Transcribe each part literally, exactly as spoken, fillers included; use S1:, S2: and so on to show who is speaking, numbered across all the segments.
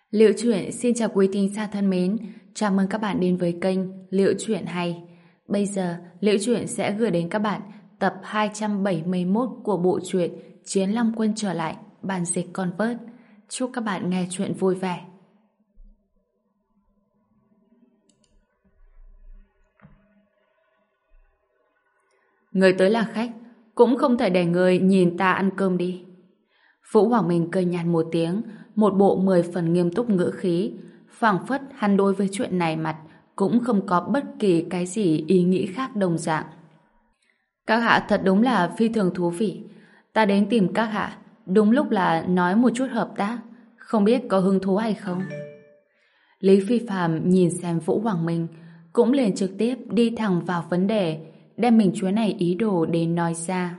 S1: Liệu Chuyện xin chào quý thính giả thân mến, chào mừng các bạn đến với kênh Liệu Chuyện Hay. Bây giờ, Liệu Chuyện sẽ gửi đến các bạn tập hai trăm bảy mươi mốt của bộ truyện Chiến Long Quân trở lại, bản dịch Convert. Chúc các bạn nghe chuyện vui vẻ. Người tới là khách, cũng không thể để người nhìn ta ăn cơm đi. Vũ Hoàng Minh cười nhạt một tiếng, một bộ mười phần nghiêm túc ngữ khí, phảng phất hắn đối với chuyện này mặt cũng không có bất kỳ cái gì ý nghĩ khác đồng dạng. Các hạ thật đúng là phi thường thú vị. Ta đến tìm các hạ, đúng lúc là nói một chút hợp tác, không biết có hứng thú hay không. Lý Phi Phàm nhìn xem Vũ Hoàng Minh, cũng liền trực tiếp đi thẳng vào vấn đề, đem mình chuyến này ý đồ đến nói ra.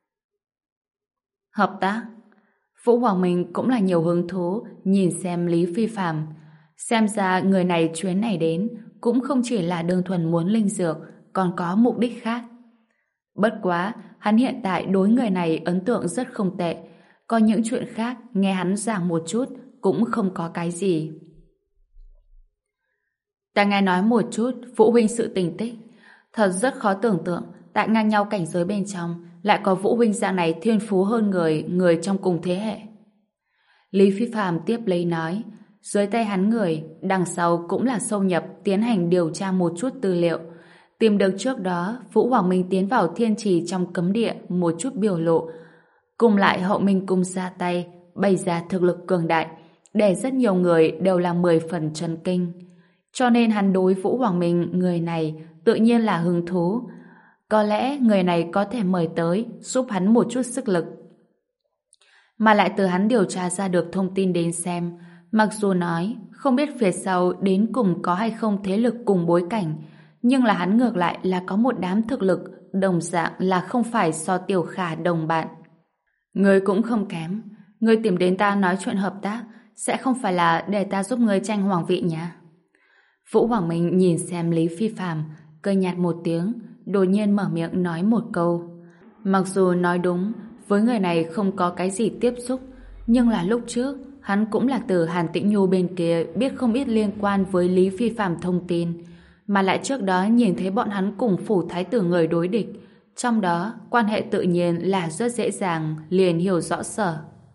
S1: Hợp tác? Vũ Hoàng Minh cũng là nhiều hứng thú nhìn xem Lý Phi Phàm. Xem ra người này chuyến này đến cũng không chỉ là đơn thuần muốn linh dược, còn có mục đích khác. Bất quá, hắn hiện tại đối người này ấn tượng rất không tệ. Có những chuyện khác nghe hắn giảng một chút cũng không có cái gì. Ta nghe nói một chút Vũ huynh sự tình tích. Thật rất khó tưởng tượng tại ngang nhau cảnh giới bên trong lại có Vũ huynh dạng này thiên phú hơn người người trong cùng thế hệ. Lý Phi Phàm tiếp lấy nói, dưới tay hắn người đằng sau cũng là sâu nhập tiến hành điều tra một chút tư liệu, tìm được trước đó Vũ Hoàng Minh tiến vào thiên trì trong cấm địa một chút biểu lộ, cùng lại Hậu Minh cung ra tay bày ra thực lực cường đại, để rất nhiều người đều là mười phần chấn kinh. Cho nên hắn đối Vũ Hoàng Minh người này tự nhiên là hứng thú. Có lẽ người này có thể mời tới giúp hắn một chút sức lực. Mà lại từ hắn điều tra ra được thông tin đến xem, mặc dù nói không biết phía sau đến cùng có hay không thế lực cùng bối cảnh, nhưng là hắn ngược lại là có một đám thực lực đồng dạng là không phải so Tiểu Khả đồng bạn. Ngươi cũng không kém. Ngươi tìm đến ta nói chuyện hợp tác sẽ không phải là để ta giúp ngươi tranh hoàng vị nhá. Vũ Hoàng Minh nhìn xem Lý Phi Phàm, cười nhạt một tiếng, đột nhiên mở miệng nói một câu. Mặc dù nói đúng, với người này không có cái gì tiếp xúc, nhưng là lúc trước, hắn cũng là từ Hàn Tĩnh Nhu bên kia biết không ít liên quan với Lý Phi Phàm thông tin, mà lại trước đó nhìn thấy bọn hắn cùng phủ thái tử người đối địch, trong đó quan hệ tự nhiên là rất dễ dàng liền hiểu rõ sở.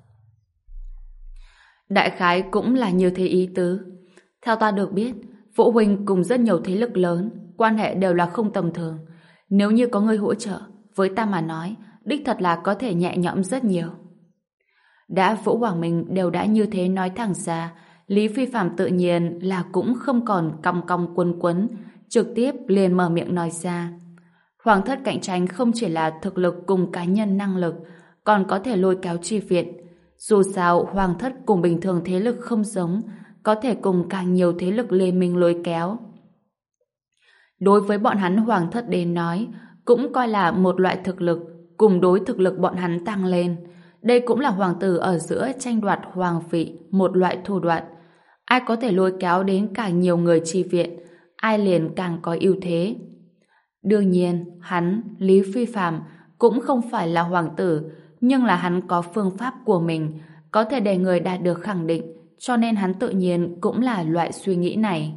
S1: Đại khái cũng là như thế ý tứ. Theo ta được biết, Vũ huynh cùng rất nhiều thế lực lớn, quan hệ đều là không tầm thường. Nếu như có người hỗ trợ, với ta mà nói, đích thật là có thể nhẹ nhõm rất nhiều. Đã Vũ Hoàng Minh đều đã như thế nói thẳng ra, Lý Phi Phàm tự nhiên là cũng không còn cong cong quấn quấn, trực tiếp liền mở miệng nói ra. Hoàng thất cạnh tranh không chỉ là thực lực cùng cá nhân năng lực, còn có thể lôi kéo chi viện. Dù sao, Hoàng thất cùng bình thường thế lực không giống, có thể cùng càng nhiều thế lực liên minh lôi kéo. Đối với bọn hắn Hoàng thất đến nói, cũng coi là một loại thực lực, cùng đối thực lực bọn hắn tăng lên. Đây cũng là hoàng tử ở giữa tranh đoạt hoàng vị, một loại thủ đoạn. Ai có thể lôi kéo đến càng nhiều người chi viện, ai liền càng có ưu thế. Đương nhiên, hắn, Lý Phi Phàm cũng không phải là hoàng tử, nhưng là hắn có phương pháp của mình, có thể để người đạt được khẳng định, cho nên hắn tự nhiên cũng là loại suy nghĩ này.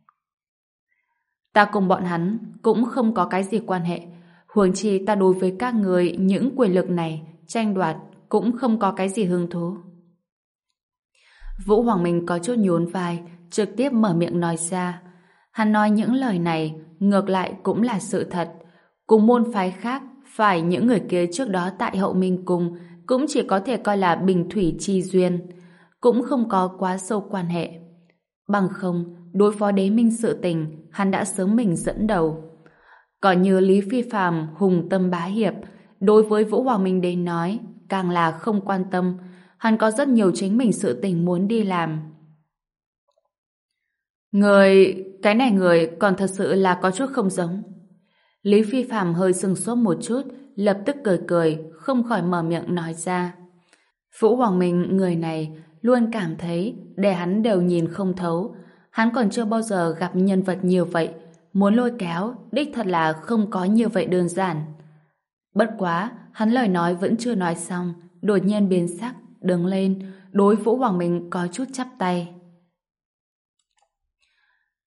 S1: Ta cùng bọn hắn cũng không có cái gì quan hệ, huống chi ta đối với các người những quyền lực này tranh đoạt cũng không có cái gì hứng thú. Vũ Hoàng Minh có chút nhún vai, trực tiếp mở miệng nói ra. Hắn nói những lời này ngược lại cũng là sự thật. Cùng môn phái khác, phải những người kia trước đó tại Hậu Minh Cung cũng chỉ có thể coi là bình thủy chi duyên, cũng không có quá sâu quan hệ. Bằng không, đối phó đế minh sự tình, hắn đã sớm mình dẫn đầu. Còn như Lý Phi Phàm hùng tâm bá hiệp, đối với Vũ Hoàng Minh đến nói, càng là không quan tâm. Hắn có rất nhiều chính mình sự tình muốn đi làm. Người, cái này người còn thật sự là có chút không giống. Lý Phi Phàm hơi sừng sốt một chút, lập tức cười cười, không khỏi mở miệng nói ra. Vũ Hoàng Minh người này luôn cảm thấy để hắn đều nhìn không thấu. Hắn còn chưa bao giờ gặp nhân vật nhiều vậy, muốn lôi kéo đích thật là không có như vậy đơn giản. Bất quá, hắn lời nói vẫn chưa nói xong, đột nhiên biến sắc, đứng lên, đối Vũ Hoàng Minh có chút chắp tay.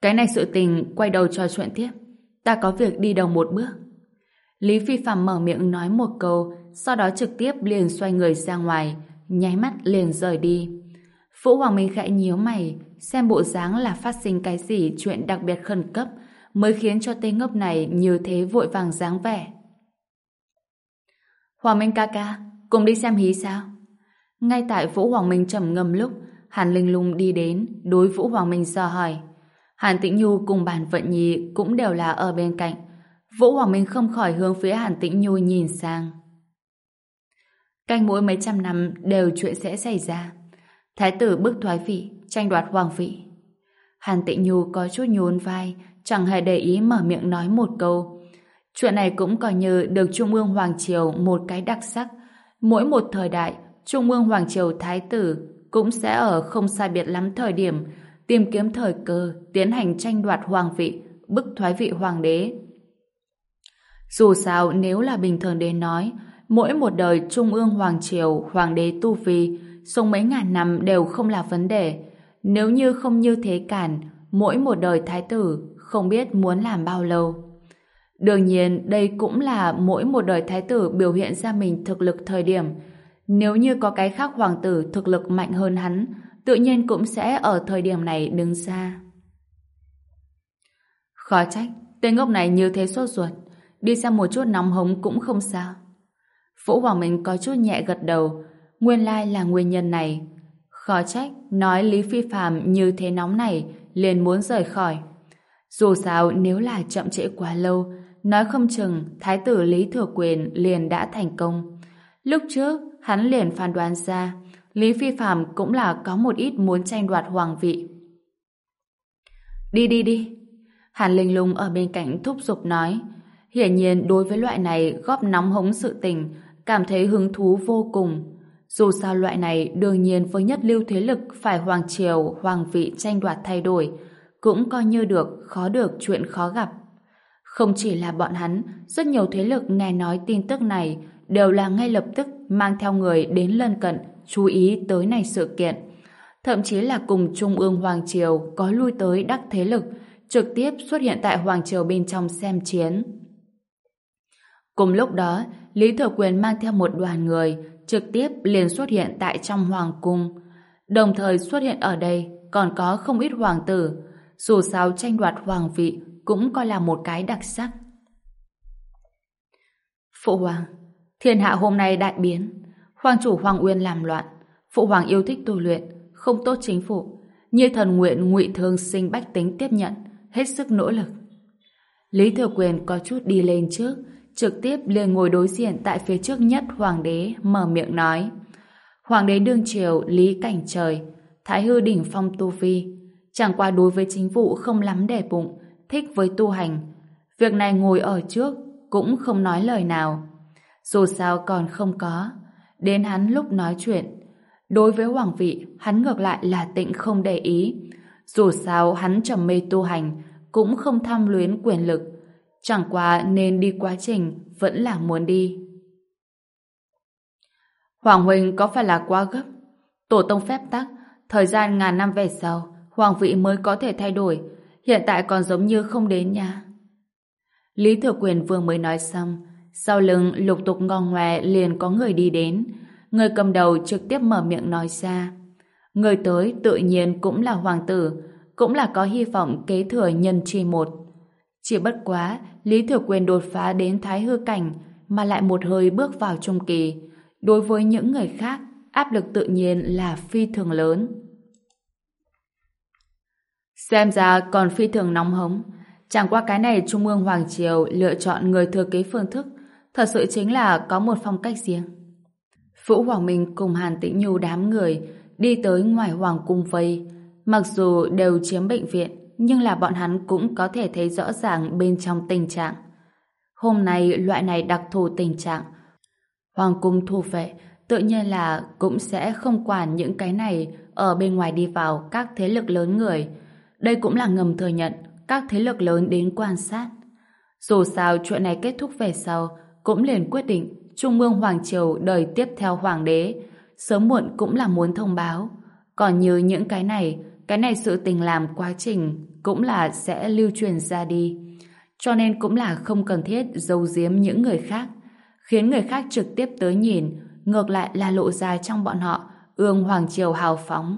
S1: Cái này sự tình quay đầu trò chuyện tiếp. Ta có việc đi đầu một bước. Lý Phi Phạm mở miệng nói một câu, sau đó trực tiếp liền xoay người ra ngoài, nháy mắt liền rời đi. Vũ Hoàng Minh khẽ nhíu mày, xem bộ dáng là phát sinh cái gì chuyện đặc biệt khẩn cấp mới khiến cho tên ngốc này như thế vội vàng dáng vẻ. Hoàng Minh ca ca, cùng đi xem hí sao? Ngay tại Vũ Hoàng Minh trầm ngâm lúc, Hàn Linh Lung đi đến, đối Vũ Hoàng Minh dò hỏi. Hàn Tĩnh Nhu cùng Bàn Vận Nhi cũng đều là ở bên cạnh. Vũ Hoàng Minh không khỏi hướng phía Hàn Tĩnh Nhu nhìn sang. Canh mỗi mấy trăm năm đều chuyện sẽ xảy ra. Thái tử bức thoái vị, tranh đoạt hoàng vị. Hàn Tĩnh Nhu có chút nhún vai, chẳng hề để ý mở miệng nói một câu. Chuyện này cũng coi như được Trung ương Hoàng Triều một cái đặc sắc. Mỗi một thời đại, Trung ương Hoàng Triều Thái tử cũng sẽ ở không sai biệt lắm thời điểm tìm kiếm thời cơ tiến hành tranh đoạt hoàng vị, bức thoái vị hoàng đế. Dù sao, nếu là bình thường đến nói, mỗi một đời Trung ương Hoàng Triều, Hoàng đế tu vi, sống mấy ngàn năm đều không là vấn đề. Nếu như không như thế cản, mỗi một đời Thái tử không biết muốn làm bao lâu. Đương nhiên, đây cũng là mỗi một đời Thái tử biểu hiện ra mình thực lực thời điểm. Nếu như có cái khác hoàng tử thực lực mạnh hơn hắn, tự nhiên cũng sẽ ở thời điểm này đứng ra. Khó trách, tên ngốc này như thế sốt ruột. Đi xem một chút nóng hống cũng không sao. Vũ Hoàng Minh có chút nhẹ gật đầu. Nguyên lai là nguyên nhân này. Khó trách, nói Lý Phi Phạm như thế nóng này, liền muốn rời khỏi. Dù sao, nếu là chậm trễ quá lâu, nói không chừng Thái tử Lý Thừa Quyền liền đã thành công. Lúc trước, hắn liền phán đoán ra Lý Phi Phạm cũng là có một ít muốn tranh đoạt hoàng vị. Đi đi đi. Hàn Linh Lung ở bên cạnh thúc giục nói. Hiển nhiên đối với loại này góp nóng hống sự tình, cảm thấy hứng thú vô cùng. Dù sao loại này đương nhiên với nhất lưu thế lực phải hoàng triều, hoàng vị tranh đoạt thay đổi, cũng coi như được khó được chuyện khó gặp. Không chỉ là bọn hắn, rất nhiều thế lực nghe nói tin tức này đều là ngay lập tức mang theo người đến lân cận chú ý tới này sự kiện. Thậm chí là cùng Trung ương Hoàng Triều có lui tới đắc thế lực trực tiếp xuất hiện tại Hoàng Triều bên trong xem chiến. Cùng lúc đó, Lý Thừa Quyền mang theo một đoàn người trực tiếp liền xuất hiện tại trong Hoàng Cung. Đồng thời xuất hiện ở đây còn có không ít hoàng tử. Dù sao tranh đoạt hoàng vị cũng coi là một cái đặc sắc. Phụ hoàng, thiên hạ hôm nay đại biến. Hoàng chủ Hoàng Uyên làm loạn. Phụ hoàng yêu thích tu luyện, không tốt chính phủ. Như thần nguyện ngụy thương sinh bách tính tiếp nhận, hết sức nỗ lực. Lý Thừa Quyền có chút đi lên trước, trực tiếp liền ngồi đối diện tại phía trước nhất hoàng đế, mở miệng nói. Hoàng đế đương triều Lý Cảnh Trời, Thái hư đỉnh phong tu vi, chẳng qua đối với chính vụ không lắm để bụng, thích với tu hành. Việc này ngồi ở trước cũng không nói lời nào. Dù sao còn không có. Đến hắn lúc nói chuyện, đối với hoàng vị, hắn ngược lại là tịnh không để ý. Dù sao hắn trầm mê tu hành, cũng không tham luyến quyền lực. Chẳng qua nên đi quá trình, vẫn là muốn đi. Hoàng huynh có phải là quá gấp? Tổ tông phép tắc, thời gian ngàn năm về sau, hoàng vị mới có thể thay đổi. Hiện tại còn giống như không đến nha. Lý Thừa Quyền vừa mới nói xong, sau lưng lục tục ngon ngoe liền có người đi đến. Người cầm đầu trực tiếp mở miệng nói ra. Người tới tự nhiên cũng là hoàng tử, cũng là có hy vọng kế thừa nhân chi một. Chỉ bất quá, Lý Thừa Quyền đột phá đến thái hư cảnh mà lại một hơi bước vào trung kỳ. Đối với những người khác, áp lực tự nhiên là phi thường lớn. Xem ra còn phi thường nóng hống. Chẳng qua cái này Trung ương Hoàng Triều lựa chọn người thừa kế phương thức, thật sự chính là có một phong cách riêng. Vũ Hoàng Minh cùng Hàn Tĩnh Nhu đám người đi tới ngoài Hoàng Cung vây. Mặc dù đều chiếm bệnh viện, nhưng là bọn hắn cũng có thể thấy rõ ràng bên trong tình trạng. Hôm nay loại này đặc thù tình trạng, Hoàng Cung thủ vệ tự nhiên là cũng sẽ không quản những cái này ở bên ngoài đi vào các thế lực lớn người. Đây cũng là ngầm thừa nhận các thế lực lớn đến quan sát. Dù sao chuyện này kết thúc về sau cũng liền quyết định Trung ương Hoàng Triều đời tiếp theo hoàng đế sớm muộn cũng là muốn thông báo. Còn như những cái này cái này sự tình làm quá trình cũng là sẽ lưu truyền ra đi. Cho nên cũng là không cần thiết giấu giếm những người khác, khiến người khác trực tiếp tới nhìn, ngược lại là lộ ra trong bọn họ ương hoàng triều hào phóng.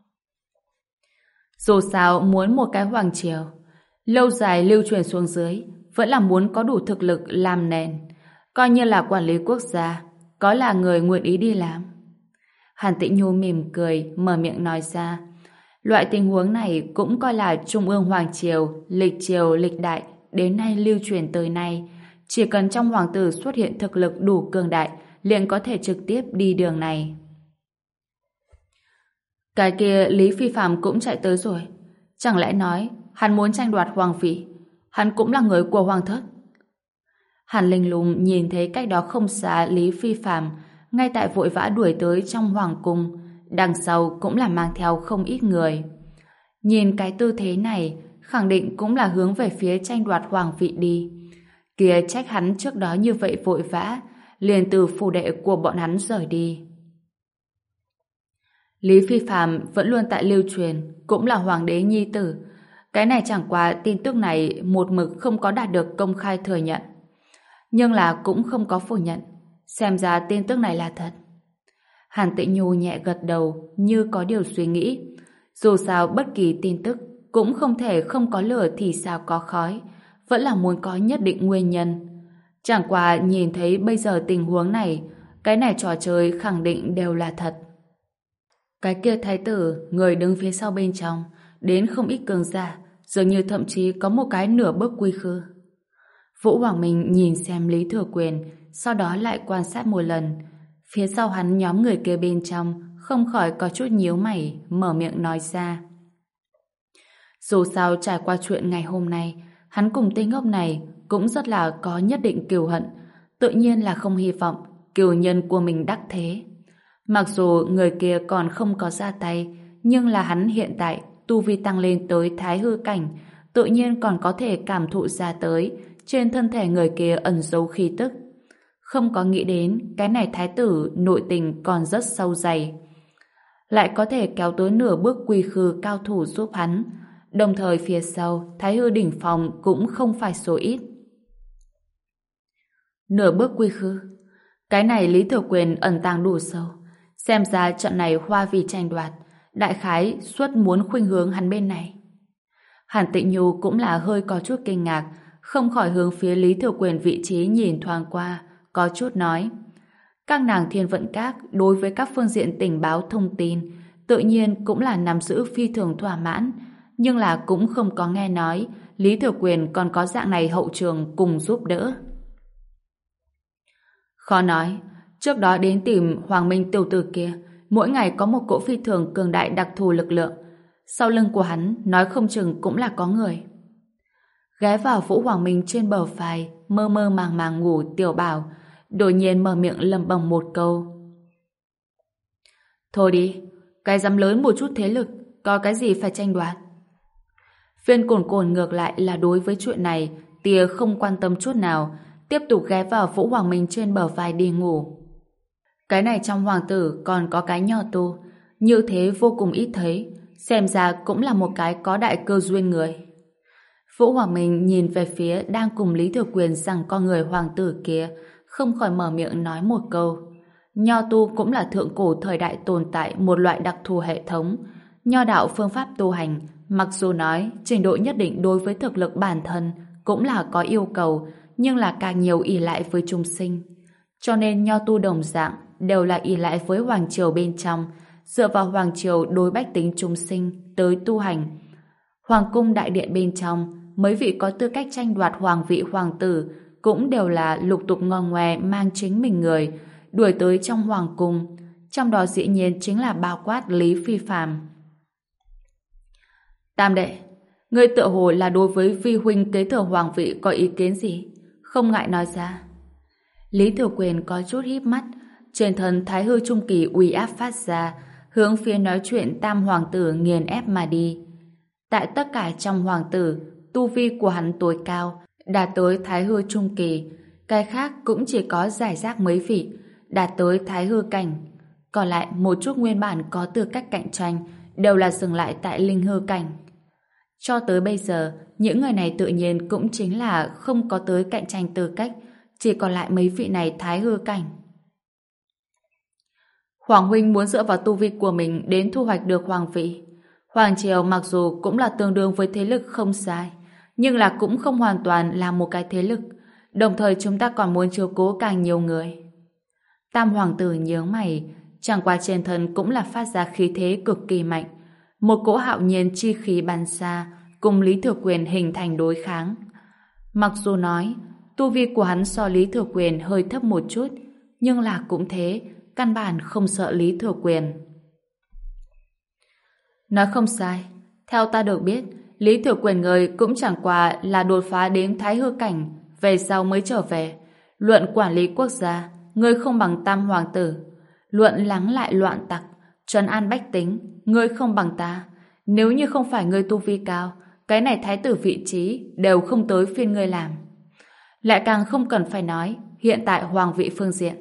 S1: Dù sao muốn một cái hoàng triều lâu dài lưu truyền xuống dưới, vẫn là muốn có đủ thực lực làm nền, coi như là quản lý quốc gia, có là người nguyện ý đi làm. Hàn Tĩnh Nhu mỉm cười, mở miệng nói ra. Loại tình huống này cũng coi là Trung ương Hoàng Triều, lịch triều, lịch đại, đến nay lưu truyền tới nay. Chỉ cần trong hoàng tử xuất hiện thực lực đủ cường đại, liền có thể trực tiếp đi đường này. Cái kia Lý Phi Phạm cũng chạy tới rồi. Chẳng lẽ nói hắn muốn tranh đoạt hoàng vị? Hắn cũng là người của hoàng thất. Hàn Linh Lung nhìn thấy cách đó không xa Lý Phi Phạm, ngay tại vội vã đuổi tới trong hoàng cung, đằng sau cũng là mang theo không ít người. Nhìn cái tư thế này, khẳng định cũng là hướng về phía tranh đoạt hoàng vị đi. Kìa trách hắn trước đó như vậy vội vã, liền từ phủ đệ của bọn hắn rời đi. Lý Phi Phạm vẫn luôn tại lưu truyền, cũng là hoàng đế nhi tử. Cái này chẳng qua tin tức này một mực không có đạt được công khai thừa nhận. Nhưng là cũng không có phủ nhận. Xem ra tin tức này là thật. Hàn Tĩnh Nhu nhẹ gật đầu như có điều suy nghĩ. Dù sao bất kỳ tin tức cũng không thể không có lửa thì sao có khói. Vẫn là muốn có nhất định nguyên nhân. Chẳng qua nhìn thấy bây giờ tình huống này, cái này trò chơi khẳng định đều là thật. Cái kia thái tử, người đứng phía sau bên trong, đến không ít cường giả, dường như thậm chí có một cái nửa bước quy khư. Vũ Hoàng Minh nhìn xem Lý Thừa Quyền, sau đó lại quan sát một lần. Phía sau hắn nhóm người kia bên trong không khỏi có chút nhíu mày, mở miệng nói ra. Dù sao trải qua chuyện ngày hôm nay, hắn cùng tên ngốc này cũng rất là có nhất định kiều hận, tự nhiên là không hy vọng kiều nhân của mình đắc thế. Mặc dù người kia còn không có ra tay, nhưng là hắn hiện tại tu vi tăng lên tới thái hư cảnh, tự nhiên còn có thể cảm thụ ra tới trên thân thể người kia ẩn giấu khí tức. Không có nghĩ đến cái này thái tử nội tình còn rất sâu dày, lại có thể kéo tới nửa bước quy khư cao thủ giúp hắn, đồng thời phía sau thái hư đỉnh phòng cũng không phải số ít. Nửa bước quy khư, cái này Lý Thừa Quyền ẩn tàng đủ sâu. Xem ra trận này hoa vì tranh đoạt, đại khái suất muốn khuynh hướng hắn bên này. Hàn Tĩnh Nhu cũng là hơi có chút kinh ngạc, không khỏi hướng phía Lý Thừa Quyền vị trí nhìn thoáng qua, có chút nói. Các nàng Thiên Vận Các đối với các phương diện tình báo thông tin tự nhiên cũng là nắm giữ phi thường thỏa mãn, nhưng là cũng không có nghe nói Lý Thừa Quyền còn có dạng này hậu trường cùng giúp đỡ. Khó nói, trước đó đến tìm Hoàng Minh tiểu tử kia, mỗi ngày có một cỗ phi thường cường đại đặc thù lực lượng. Sau lưng của hắn nói không chừng cũng là có người. Ghé vào Vũ Hoàng Minh trên bờ vai, mơ mơ màng màng ngủ Tiểu Bảo, đột nhiên mở miệng lẩm bẩm một câu. Thôi đi, cái dám lớn một chút thế lực, có cái gì phải tranh đoạt. Viên Cồn Cồn ngược lại là đối với chuyện này tia không quan tâm chút nào, tiếp tục ghé vào Vũ Hoàng Minh trên bờ vai đi ngủ. Cái này trong hoàng tử còn có cái Nho Tu, như thế vô cùng ít thấy, xem ra cũng là một cái có đại cơ duyên người. Vũ Hoàng Minh nhìn về phía đang cùng Lý Thừa Quyền rằng con người hoàng tử kia, không khỏi mở miệng nói một câu. Nho Tu cũng là thượng cổ thời đại tồn tại một loại đặc thù hệ thống. Nho đạo phương pháp tu hành, mặc dù nói trình độ nhất định đối với thực lực bản thân cũng là có yêu cầu, nhưng là càng nhiều ỷ lại với chúng sinh. Cho nên Nho Tu đồng dạng đều là ỷ lại với hoàng triều bên trong, dựa vào hoàng triều đối bách tính chúng sinh tới tu hành. Hoàng cung đại điện bên trong, mấy vị có tư cách tranh đoạt hoàng vị hoàng tử cũng đều là lục tục ngon ngoe mang chính mình người đuổi tới trong hoàng cung, trong đó dĩ nhiên chính là bao quát Lý Phi Phàm. Tam đệ, ngươi tựa hồ là đối với vi huynh kế thừa hoàng vị có ý kiến gì? Không ngại nói ra. Lý Thừa Quyền có chút híp mắt, trên thân thái hư trung kỳ uy áp phát ra, hướng phía nói chuyện tam hoàng tử nghiền ép mà đi. Tại tất cả trong hoàng tử, tu vi của hắn tối cao, đạt tới thái hư trung kỳ, cái khác cũng chỉ có giải rác mấy vị, đạt tới thái hư cảnh. Còn lại một chút nguyên bản có tư cách cạnh tranh, đều là dừng lại tại linh hư cảnh. Cho tới bây giờ, những người này tự nhiên cũng chính là không có tới cạnh tranh tư cách, chỉ còn lại mấy vị này thái hư cảnh. Hoàng huynh muốn dựa vào tu vi của mình đến thu hoạch được hoàng vị. Hoàng triều mặc dù cũng là tương đương với thế lực không sai, nhưng là cũng không hoàn toàn là một cái thế lực. Đồng thời chúng ta còn muốn chiếu cố càng nhiều người. Tam hoàng tử nhướng mày, chẳng qua trên thân cũng là phát ra khí thế cực kỳ mạnh. Một cỗ hạo nhiên chi khí bắn xa, cùng Lý Thừa Quyền hình thành đối kháng. Mặc dù nói, tu vi của hắn so Lý Thừa Quyền hơi thấp một chút, nhưng là cũng thế, căn bản không sợ Lý Thừa Quyền. Nói không sai, theo ta được biết, Lý Thừa Quyền người cũng chẳng qua là đột phá đến thái hư cảnh, về sau mới trở về. Luận quản lý quốc gia, ngươi không bằng tam hoàng tử. Luận lắng lại loạn tặc, trấn an bách tính, ngươi không bằng ta. Nếu như không phải ngươi tu vi cao, cái này thái tử vị trí đều không tới phiên ngươi làm. Lại càng không cần phải nói hiện tại hoàng vị phương diện.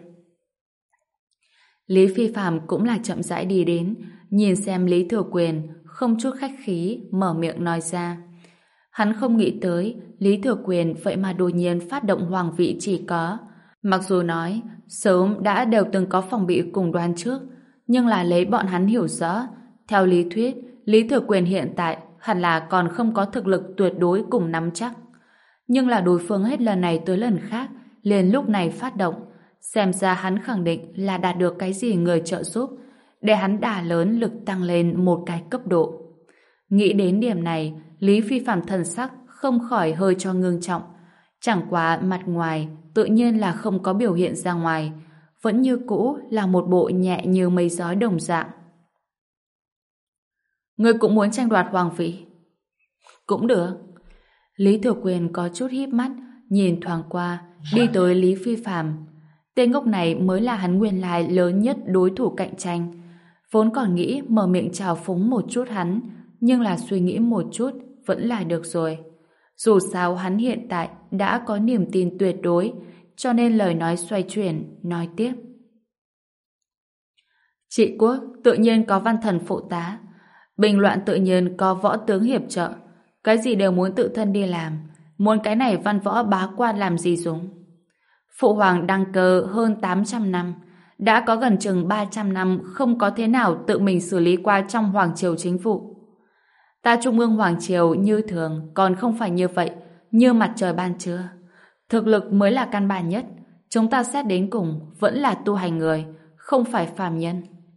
S1: Lý Phi Phàm cũng là chậm rãi đi đến, nhìn xem Lý Thừa Quyền, không chút khách khí, mở miệng nói ra. Hắn không nghĩ tới, Lý Thừa Quyền vậy mà đột nhiên phát động hoàng vị chỉ có. Mặc dù nói, sớm đã đều từng có phòng bị cùng đoán trước, nhưng là lấy bọn hắn hiểu rõ. Theo lý thuyết, Lý Thừa Quyền hiện tại hẳn là còn không có thực lực tuyệt đối cùng nắm chắc. Nhưng là đối phương hết lần này tới lần khác, liền lúc này phát động. Xem ra hắn khẳng định là đạt được cái gì người trợ giúp, để hắn đà lớn lực tăng lên một cái cấp độ. Nghĩ đến điểm này, Lý Phi Phàm thần sắc không khỏi hơi cho ngưng trọng. Chẳng qua mặt ngoài tự nhiên là không có biểu hiện ra ngoài, vẫn như cũ là một bộ nhẹ như mây gió đồng dạng. Ngươi cũng muốn tranh đoạt hoàng vị? Cũng được. Lý Thừa Quyền có chút híp mắt, nhìn thoáng qua, đi tới Lý Phi Phàm. Tên ngốc này mới là hắn nguyên lai lớn nhất đối thủ cạnh tranh. Vốn còn nghĩ mở miệng chào phúng một chút hắn, nhưng là suy nghĩ một chút vẫn là được rồi. Dù sao hắn hiện tại đã có niềm tin tuyệt đối, cho nên lời nói xoay chuyển, nói tiếp. Trị quốc tự nhiên có văn thần phụ tá, bình loạn tự nhiên có võ tướng hiệp trợ, cái gì đều muốn tự thân đi làm, muốn cái này văn võ bá quan làm gì dùng. Phụ hoàng đăng cơ hơn tám trăm năm, đã có gần chừng ba trăm năm không có thế nào tự mình xử lý qua trong hoàng triều chính vụ. Ta trung ương hoàng triều như thường còn không phải như vậy, như mặt trời ban trưa. Thực lực mới là căn bản nhất, chúng ta xét đến cùng vẫn là tu hành người, không phải phàm nhân.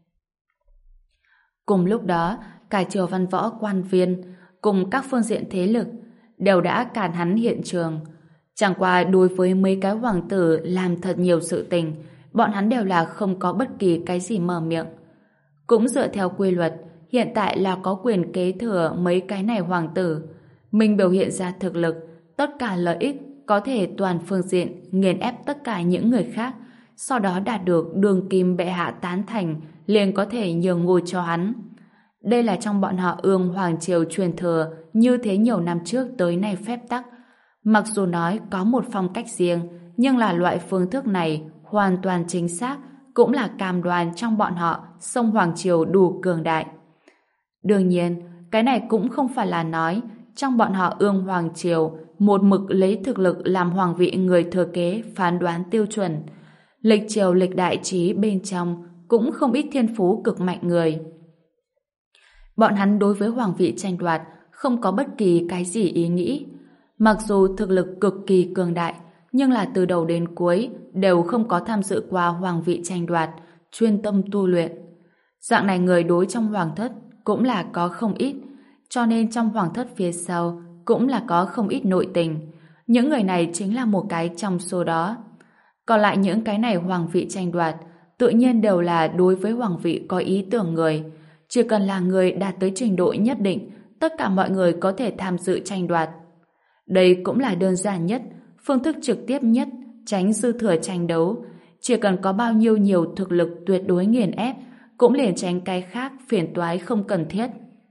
S1: Cùng lúc đó, cả triều văn võ quan viên cùng các phương diện thế lực đều đã cản hắn hiện trường. Chẳng qua đối với mấy cái hoàng tử làm thật nhiều sự tình, bọn hắn đều là không có bất kỳ cái gì mở miệng. Cũng dựa theo quy luật, hiện tại là có quyền kế thừa mấy cái này hoàng tử. Mình biểu hiện ra thực lực, tất cả lợi ích có thể toàn phương diện nghiền ép tất cả những người khác, sau đó đạt được đường kim bệ hạ tán thành, liền có thể nhường ngôi cho hắn. Đây là trong bọn họ ương hoàng triều truyền thừa như thế nhiều năm trước tới nay phép tắc. Mặc dù nói có một phong cách riêng, nhưng là loại phương thức này hoàn toàn chính xác, cũng là cam đoan trong bọn họ sông hoàng triều đủ cường đại. Đương nhiên, cái này cũng không phải là nói trong bọn họ ương hoàng triều một mực lấy thực lực làm hoàng vị người thừa kế phán đoán tiêu chuẩn. Lịch triều lịch đại trí bên trong cũng không ít thiên phú cực mạnh người. Bọn hắn đối với hoàng vị tranh đoạt không có bất kỳ cái gì ý nghĩ. Mặc dù thực lực cực kỳ cường đại, nhưng là từ đầu đến cuối đều không có tham dự qua hoàng vị tranh đoạt, chuyên tâm tu luyện. Dạng này người đối trong hoàng thất cũng là có không ít, cho nên trong hoàng thất phía sau cũng là có không ít nội tình. Những người này chính là một cái trong số đó. Còn lại những cái này hoàng vị tranh đoạt tự nhiên đều là đối với hoàng vị có ý tưởng người. Chỉ cần là người đạt tới trình độ nhất định, tất cả mọi người có thể tham dự tranh đoạt. Đây cũng là đơn giản nhất, phương thức trực tiếp nhất, tránh dư thừa tranh đấu. Chỉ cần có bao nhiêu nhiều thực lực tuyệt đối nghiền ép, cũng liền tránh cái khác phiền toái không cần thiết.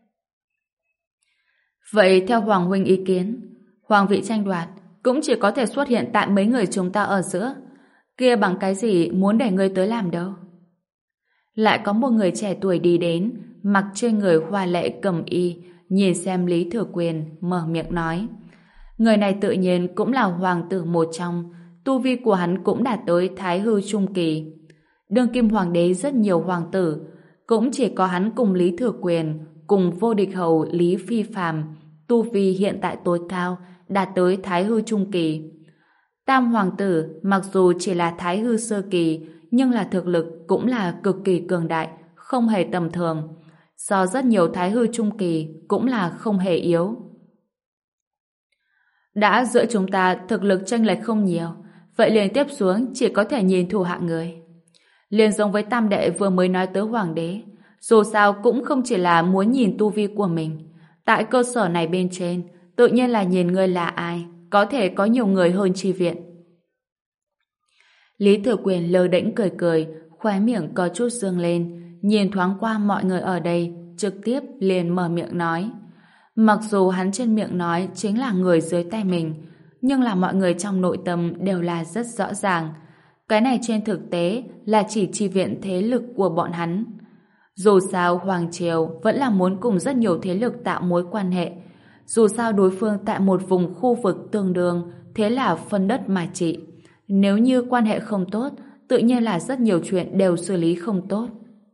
S1: Vậy theo Hoàng huynh ý kiến, hoàng vị tranh đoạt cũng chỉ có thể xuất hiện tại mấy người chúng ta ở giữa. Kia bằng cái gì muốn để ngươi tới làm đâu? Lại có một người trẻ tuổi đi đến, mặc trên người hoa lệ cẩm y, nhìn xem Lý Thừa Quyền, mở miệng nói. Người này tự nhiên cũng là hoàng tử một trong, tu vi của hắn cũng đạt tới Thái Hư Trung Kỳ. Đương kim hoàng đế rất nhiều hoàng tử, cũng chỉ có hắn cùng Lý Thừa Quyền, cùng vô địch hầu Lý Phi Phàm, tu vi hiện tại tối cao, đạt tới Thái Hư Trung Kỳ. Tam hoàng tử mặc dù chỉ là Thái Hư Sơ Kỳ, nhưng là thực lực cũng là cực kỳ cường đại, không hề tầm thường. So rất nhiều Thái Hư Trung Kỳ cũng là không hề yếu. Đã giữa chúng ta thực lực chênh lệch không nhiều, vậy liền tiếp xuống chỉ có thể nhìn thủ hạ người. Liền giống với tam đệ vừa mới nói tới hoàng đế, dù sao cũng không chỉ là muốn nhìn tu vi của mình. Tại cơ sở này bên trên, tự nhiên là nhìn người là ai, có thể có nhiều người hơn chi viện. Lý Thừa Quyền lơ đễnh cười cười, khóe miệng có chút dương lên, nhìn thoáng qua mọi người ở đây, trực tiếp liền mở miệng nói. Mặc dù hắn trên miệng nói chính là người dưới tay mình, nhưng là mọi người trong nội tâm đều là rất rõ ràng. Cái này trên thực tế là chỉ chi viện thế lực của bọn hắn. Dù sao Hoàng Triều vẫn là muốn cùng rất nhiều thế lực tạo mối quan hệ. Dù sao đối phương tại một vùng khu vực tương đương, thế là phân đất mà trị. Nếu như quan hệ không tốt, tự nhiên là rất nhiều chuyện đều xử lý không tốt.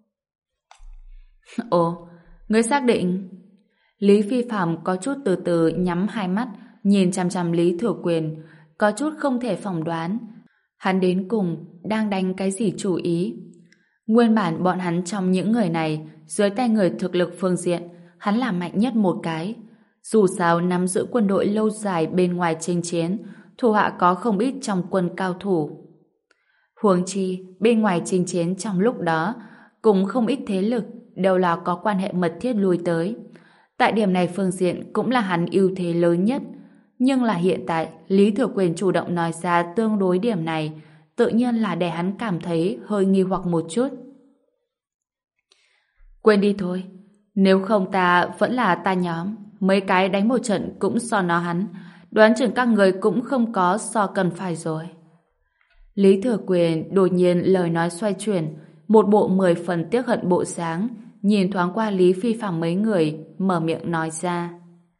S1: Ồ, ngươi xác định... Lý Phi Phạm có chút từ từ nhắm hai mắt, nhìn chằm chằm Lý Thừa Quyền, có chút không thể phỏng đoán. Hắn đến cùng đang đánh cái gì chủ ý? Nguyên bản bọn hắn trong những người này, dưới tay người thực lực phương diện, hắn là mạnh nhất một cái. Dù sao nắm giữ quân đội lâu dài bên ngoài chinh chiến, thủ hạ có không ít trong quân cao thủ. Huống chi, bên ngoài chinh chiến trong lúc đó, cũng không ít thế lực đều là có quan hệ mật thiết lui tới. Tại điểm này phương diện cũng là hắn ưu thế lớn nhất. Nhưng là hiện tại, Lý Thừa Quyền chủ động nói ra tương đối điểm này, tự nhiên là để hắn cảm thấy hơi nghi hoặc một chút. Quên đi thôi, nếu không ta vẫn là ta nhóm, mấy cái đánh một trận cũng so nó hắn, đoán chừng các người cũng không có so cần phải rồi. Lý Thừa Quyền đột nhiên lời nói xoay chuyển, một bộ mười phần tiếc hận bộ dáng, nhìn thoáng qua Lý Phi Phạm mấy người, mở miệng nói ra.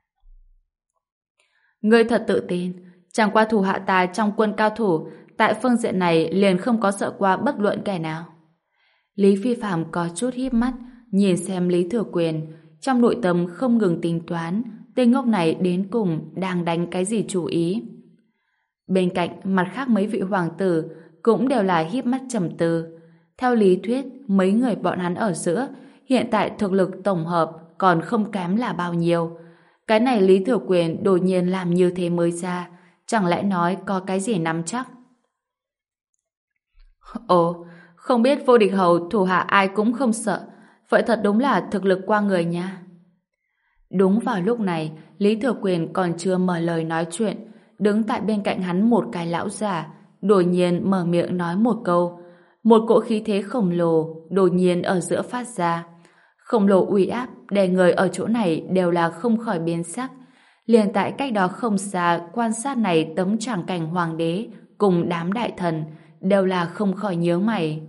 S1: Ngươi thật tự tin, chẳng qua thủ hạ ta trong quân cao thủ, tại phương diện này liền không có sợ qua bất luận kẻ nào. Lý Phi Phạm có chút híp mắt, nhìn xem Lý Thừa Quyền, trong nội tâm không ngừng tính toán, tên ngốc này đến cùng đang đánh cái gì chủ ý. Bên cạnh mặt khác mấy vị hoàng tử cũng đều là híp mắt trầm tư. Theo lý thuyết, mấy người bọn hắn ở giữa hiện tại thực lực tổng hợp còn không kém là bao nhiêu. Cái này Lý Thừa Quyền đột nhiên làm như thế mới ra, chẳng lẽ nói có cái gì nắm chắc? Ồ, không biết vô địch hầu thủ hạ ai cũng không sợ, vậy thật đúng là thực lực qua người nha. Đúng vào lúc này, Lý Thừa Quyền còn chưa mở lời nói chuyện, đứng tại bên cạnh hắn một cái lão già, đột nhiên mở miệng nói một câu. Một cỗ khí thế khổng lồ đột nhiên ở giữa phát ra. Khổng lồ uy áp để người ở chỗ này đều là không khỏi biến sắc. Liền tại cách đó không xa quan sát này tấm tràng cảnh hoàng đế cùng đám đại thần đều là không khỏi nhớ mày.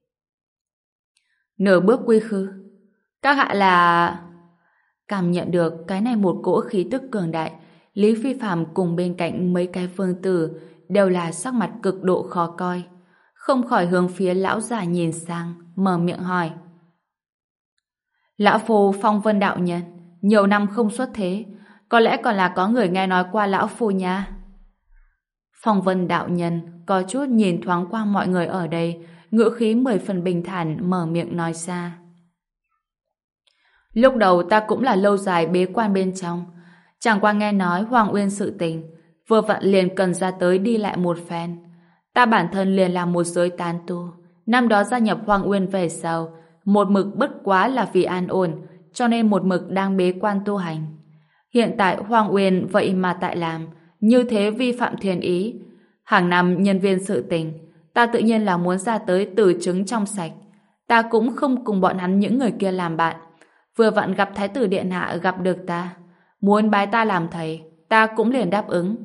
S1: Nửa bước quy khư. Các hạ là... Cảm nhận được cái này một cỗ khí tức cường đại, Lý Phi Phạm cùng bên cạnh mấy cái vương tử đều là sắc mặt cực độ khó coi. Không khỏi hướng phía lão già nhìn sang, mở miệng hỏi. Lão Phu Phong Vân đạo nhân, nhiều năm không xuất thế, có lẽ còn là có người nghe nói qua lão Phu nha. Phong Vân đạo nhân có chút nhìn thoáng qua mọi người ở đây, ngữ khí mười phần bình thản mở miệng nói ra. Lúc đầu ta cũng là lâu dài bế quan bên trong, chẳng qua nghe nói Hoàng Uyên sự tình, vừa vặn liền cần ra tới đi lại một phen. Ta bản thân liền là một giới tán tu, năm đó gia nhập Hoàng Uyên về sau, một mực bất quá là vì an ổn, cho nên một mực đang bế quan tu hành. Hiện tại Hoàng Uyên vậy mà tại làm, như thế vi phạm thiên ý. Hàng năm nhân viên sự tình, ta tự nhiên là muốn ra tới từ chứng trong sạch. Ta cũng không cùng bọn hắn những người kia làm bạn. Vừa vặn gặp Thái tử Điện Hạ gặp được ta, muốn bái ta làm thầy, ta cũng liền đáp ứng.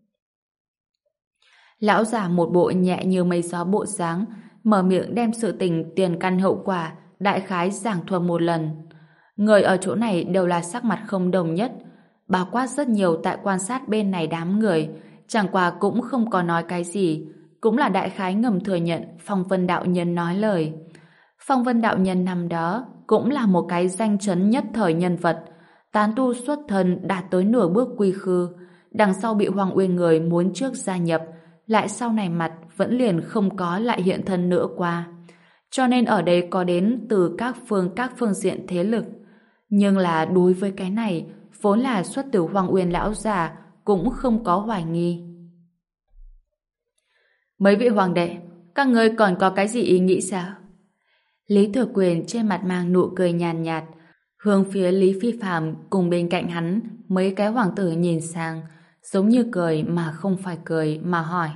S1: Lão già một bộ nhẹ như mây gió bộ dáng, mở miệng đem sự tình tiền căn hậu quả đại khái giảng thuật một lần. Người ở chỗ này đều là sắc mặt không đồng nhất, bao quát rất nhiều tại quan sát bên này đám người, chẳng qua cũng không có nói cái gì, cũng là đại khái ngầm thừa nhận Phong Vân đạo nhân nói lời. Phong Vân đạo nhân năm đó cũng là một cái danh chấn nhất thời nhân vật, tán tu xuất thân đạt tới nửa bước quy khư, đằng sau bị Hoàng Uyên người muốn trước gia nhập, lại sau này mặt vẫn liền không có lại hiện thân nữa qua. Cho nên ở đây có đến từ các phương các phương diện thế lực. Nhưng là đối với cái này, vốn là xuất từ Hoàng Uyên lão già, cũng không có hoài nghi. Mấy vị hoàng đệ, các ngươi còn có cái gì ý nghĩ sao? Lý Thừa Quyền trên mặt mang nụ cười nhàn nhạt, nhạt, hướng phía Lý Phi Phàm cùng bên cạnh hắn, mấy cái hoàng tử nhìn sang, giống như cười mà không phải cười mà hỏi.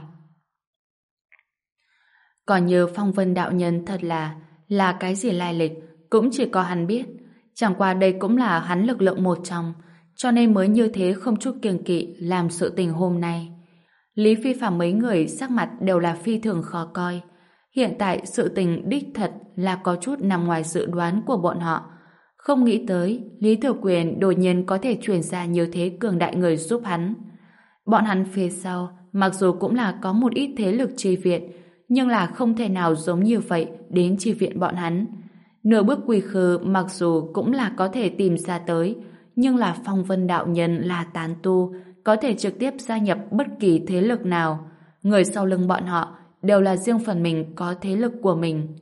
S1: Còn như Phong Vân đạo nhân thật là là cái gì lai lịch cũng chỉ có hắn biết, chẳng qua đây cũng là hắn lực lượng một trong, cho nên mới như thế không chút kiêng kỵ làm sự tình hôm nay. Lý Phi Phàm mấy người sắc mặt đều là phi thường khó coi. Hiện tại sự tình đích thật là có chút nằm ngoài dự đoán của bọn họ. Không nghĩ tới Lý Thừa Quyền đột nhiên có thể chuyển ra như thế cường đại người giúp hắn. Bọn hắn phía sau mặc dù cũng là có một ít thế lực chi viện, nhưng là không thể nào giống như vậy đến chi viện bọn hắn. Nửa bước quy khư mặc dù cũng là có thể tìm ra tới, nhưng là Phong Vân đạo nhân là tán tu, có thể trực tiếp gia nhập bất kỳ thế lực nào. Người sau lưng bọn họ đều là riêng phần mình có thế lực của mình.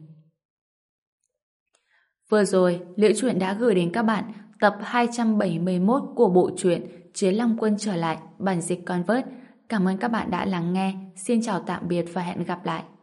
S1: Vừa rồi, Liễu Chuyện đã gửi đến các bạn tập hai trăm bảy mươi mốt của bộ truyện Chiến Long Quân trở lại, bản dịch Convert. Cảm ơn các bạn đã lắng nghe. Xin chào tạm biệt và hẹn gặp lại.